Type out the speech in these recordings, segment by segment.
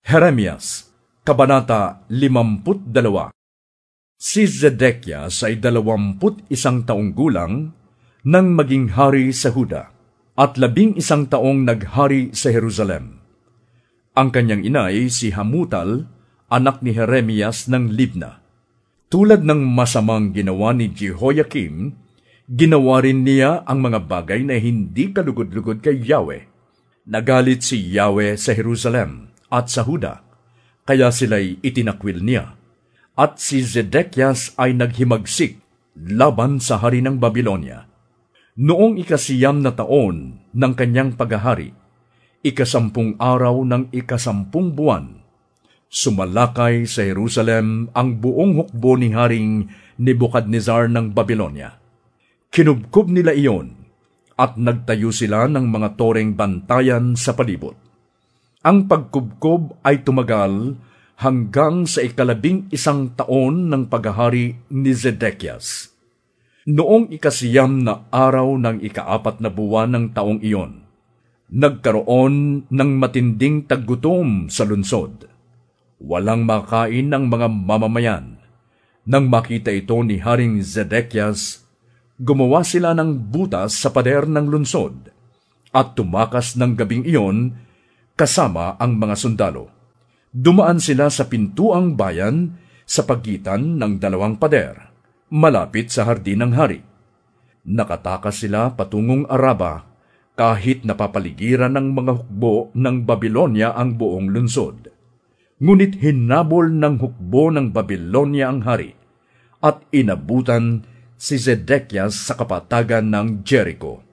Jeremias, Kabanata 52. Si Zedekias ay 21 taong gulang nang maging hari sa Huda, at 11 taong naghari sa Jerusalem. Ang kanyang ina ay si Hamutal, anak ni Jeremias ng Libna. Tulad ng masamang ginawa ni Jehoiakim, ginawa rin niya ang mga bagay na hindi kalugod-lugod kay Yahweh. Nagalit si Yahweh sa Jerusalem at sa Huda, kaya sila'y itinakwil niya. At si Zedekias ay naghimagsik laban sa hari ng Babylonia. Noong 9 na taon ng kanyang paghahari, 10 araw ng 10 buwan, sumalakay sa Jerusalem ang buong hukbo ni Haring Nebukadnezar ng Babylonia. Kinubkob nila iyon at nagtayo sila ng mga toreng bantayan sa palibot. Ang pagkubkob ay tumagal hanggang sa 11 taon ng paghahari ni Zedekias. Noong 9 na araw ng 4 na buwan ng taong iyon, nagkaroon ng matinding taggutom sa lungsod. Walang makain ng mga mamamayan. Nang makita ito ni Haring Zedekias, gumawa sila ng butas sa pader ng lungsod at tumakas ng gabing iyon kasama ang mga sundalo. Dumaan sila sa pintuang bayan sa pagitan ng 2 pader, malapit sa hardin ng hari. Nakatakas sila patungong Araba kahit napapaligiran ng mga hukbo ng Babylonia ang buong lungsod. Ngunit hinabol ng hukbo ng Babylonia ang hari at inabutan si Zedekias sa kapatagan ng Jericho.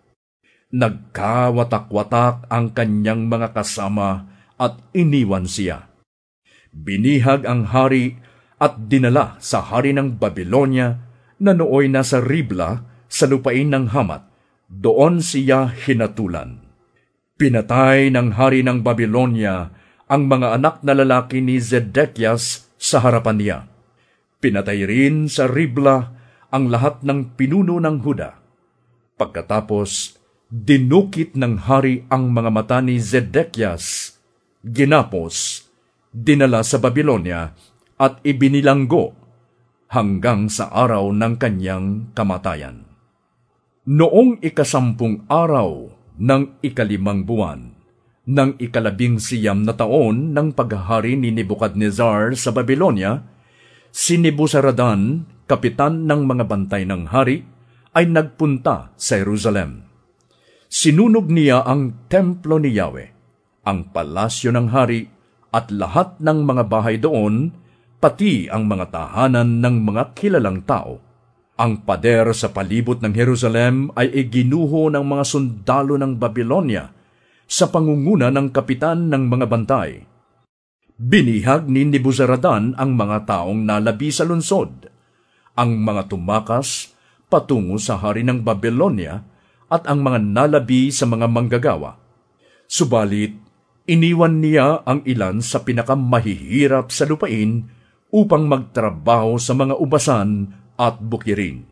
Nagkawatak-watak ang kanyang mga kasama at iniwan siya. Binihag ang hari at dinala sa hari ng Babylonia na nooy nasa Ribla sa lupain ng Hamat. Doon siya hinatulan. Pinatay ng hari ng Babylonia ang mga anak na lalaki ni Zedekias sa harapan niya. Pinatay rin sa Ribla ang lahat ng pinuno ng Huda. Pagkatapos, dinukit ng hari ang mga mata ni Zedekias, ginapos, dinala sa Babylonia at ibinilanggo hanggang sa araw ng kanyang kamatayan. Noong 10 araw ng 5 buwan, ng 11 na taon ng paghahari ni Nebukadnezar sa Babylonia, si Nebuzaradan, kapitan ng mga bantay ng hari, ay nagpunta sa Jerusalem. Sinunog niya ang templo ni Yahweh, ang palasyo ng hari, at lahat ng mga bahay doon, pati ang mga tahanan ng mga kilalang tao. Ang pader sa palibot ng Jerusalem ay iginuho ng mga sundalo ng Babylonia sa pangunguna ng kapitan ng mga bantay. Binihag ni Nebuzaradan ang mga taong nalabi sa lungsod, ang mga tumakas patungo sa hari ng Babylonia at ang mga nalabi sa mga manggagawa. Subalit, iniwan niya ang ilan sa pinakamahihirap sa lupain upang magtrabaho sa mga ubasan at bukirin.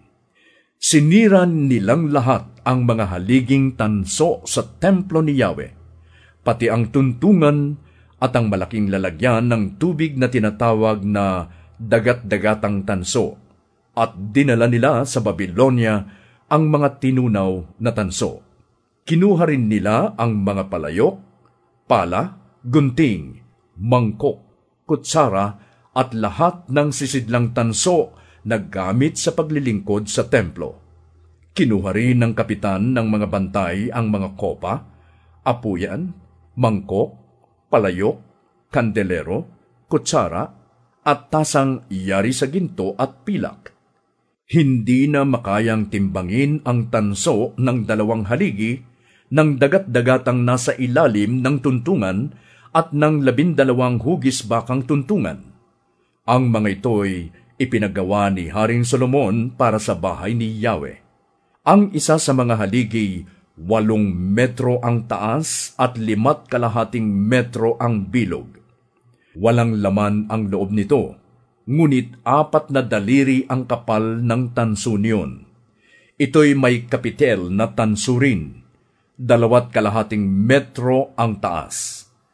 Sinira nilang lahat ang mga haliging tanso sa templo ni Yahweh, pati ang tuntungan at ang malaking lalagyan ng tubig na tinatawag na dagat-dagatang tanso, at dinala nila sa Babylonia ang mga tinunaw na tanso. Kinuha rin nila ang mga palayok, pala, gunting, mangkok, kutsara at lahat ng sisidlang tanso na gamit sa paglilingkod sa templo. Kinuha rin ng kapitan ng mga bantay ang mga kopa, apuyan, mangkok, palayok, kandelero, kutsara, at tasang yari sa ginto at pilak. Hindi na makayang timbangin ang tanso ng 2 haligi ng dagat-dagatang nasa ilalim ng tuntungan at ng 12 hugis bakang tuntungan. Ang mga ito'y ipinagawa ni Haring Solomon para sa bahay ni Yahweh. Ang isa sa mga haligi, 8 metro ang taas at 5.5 metro ang bilog. Walang laman ang loob nito, ngunit 4 na daliri ang kapal ng tanso niyon. Ito'y may kapitel na tanso rin, 2.5 metro ang taas.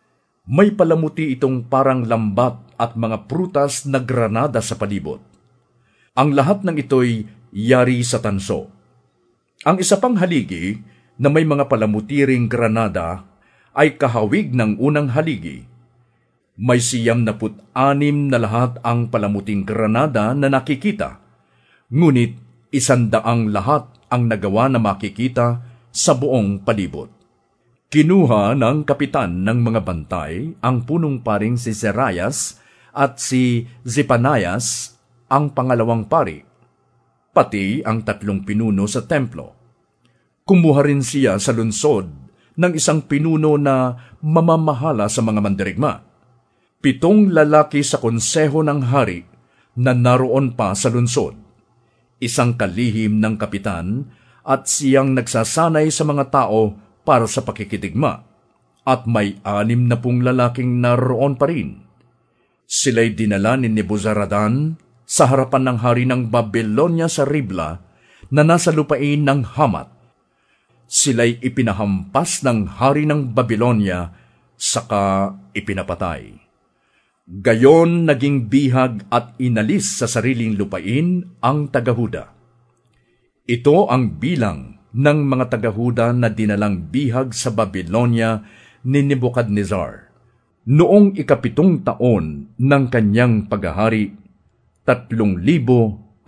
May palamuti itong parang lambat at mga prutas na granada sa palibot. Ang lahat ng ito'y yari sa tanso. Ang isa pang haligi na may mga palamutiring granada ay kahawig ng unang haligi. May 96 na lahat ang palamuting granada na nakikita, ngunit 100 lahat ang nagawa na makikita sa buong palibot. Kinuha ng kapitan ng mga bantay ang punong paring si Seraias at si Zepanias ang pangalawang pari, pati ang 3 pinuno sa templo. Kumuha rin siya sa lungsod ng isang pinuno na mamamahala sa mga mandirigma. 7 lalaki sa konseho ng hari na naroon pa sa lungsod, 1 kalihim ng kapitan at siyang nagsasanay sa mga tao para sa pakikidigma, at may 60 lalaking naroon pa rin. Sila'y dinala ni Nebuzaradan sa harapan ng hari ng Babylonia sa Ribla na nasa lupain ng Hamat. Sila'y ipinahampas ng hari ng Babylonia, saka ipinapatay. Gayon naging bihag at inalis sa sariling lupain ang taga-Huda. Ito ang bilang ng mga taga-Huda na dinalang bihag sa Babylonia ni Nebuchadnezzar. Noong 7 taon ng kanyang paghahari, 3,023.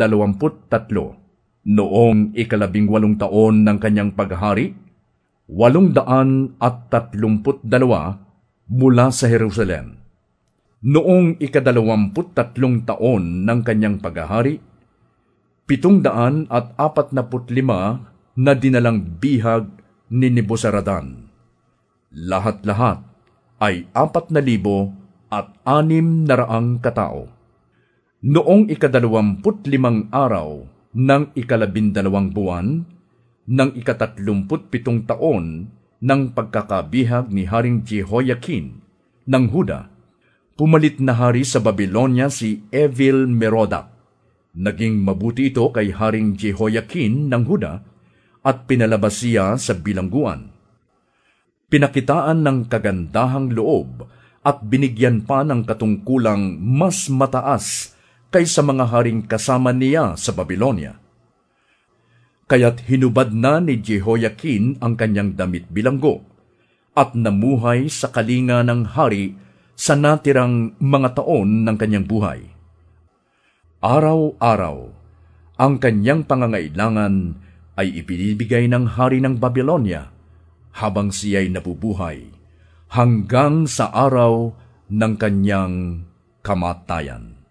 Noong 18 taon ng kanyang paghahari, 832 mula sa Jerusalem. Noong 23 taon ng kanyang paghahari, 745 na dinalang bihag ni Nebuzaradan. Lahat-lahat ay 4,600 katao. Noong 25 araw ng 12 buwan ng 37 taon ng pagkakabihag ni Haring Jehoiakin ng Huda, pumalit na hari sa Babylonia si Evil-Merodach. Naging mabuti ito kay Haring Jehoiakin ng Huda at pinalabas siya sa bilangguan. Pinakitaan ng kagandahang loob at binigyan pa ng katungkulang mas mataas kaysa mga haring kasama niya sa Babylonia. Kaya't hinubad na ni Jehoiakin ang kanyang damit bilanggo at namuhay sa kalinga ng hari sa natirang mga taon ng kanyang buhay. Araw-araw, ang kanyang pangangailangan ay ibinibigay ng hari ng Babylonia habang siya'y nabubuhay hanggang sa araw ng kanyang kamatayan.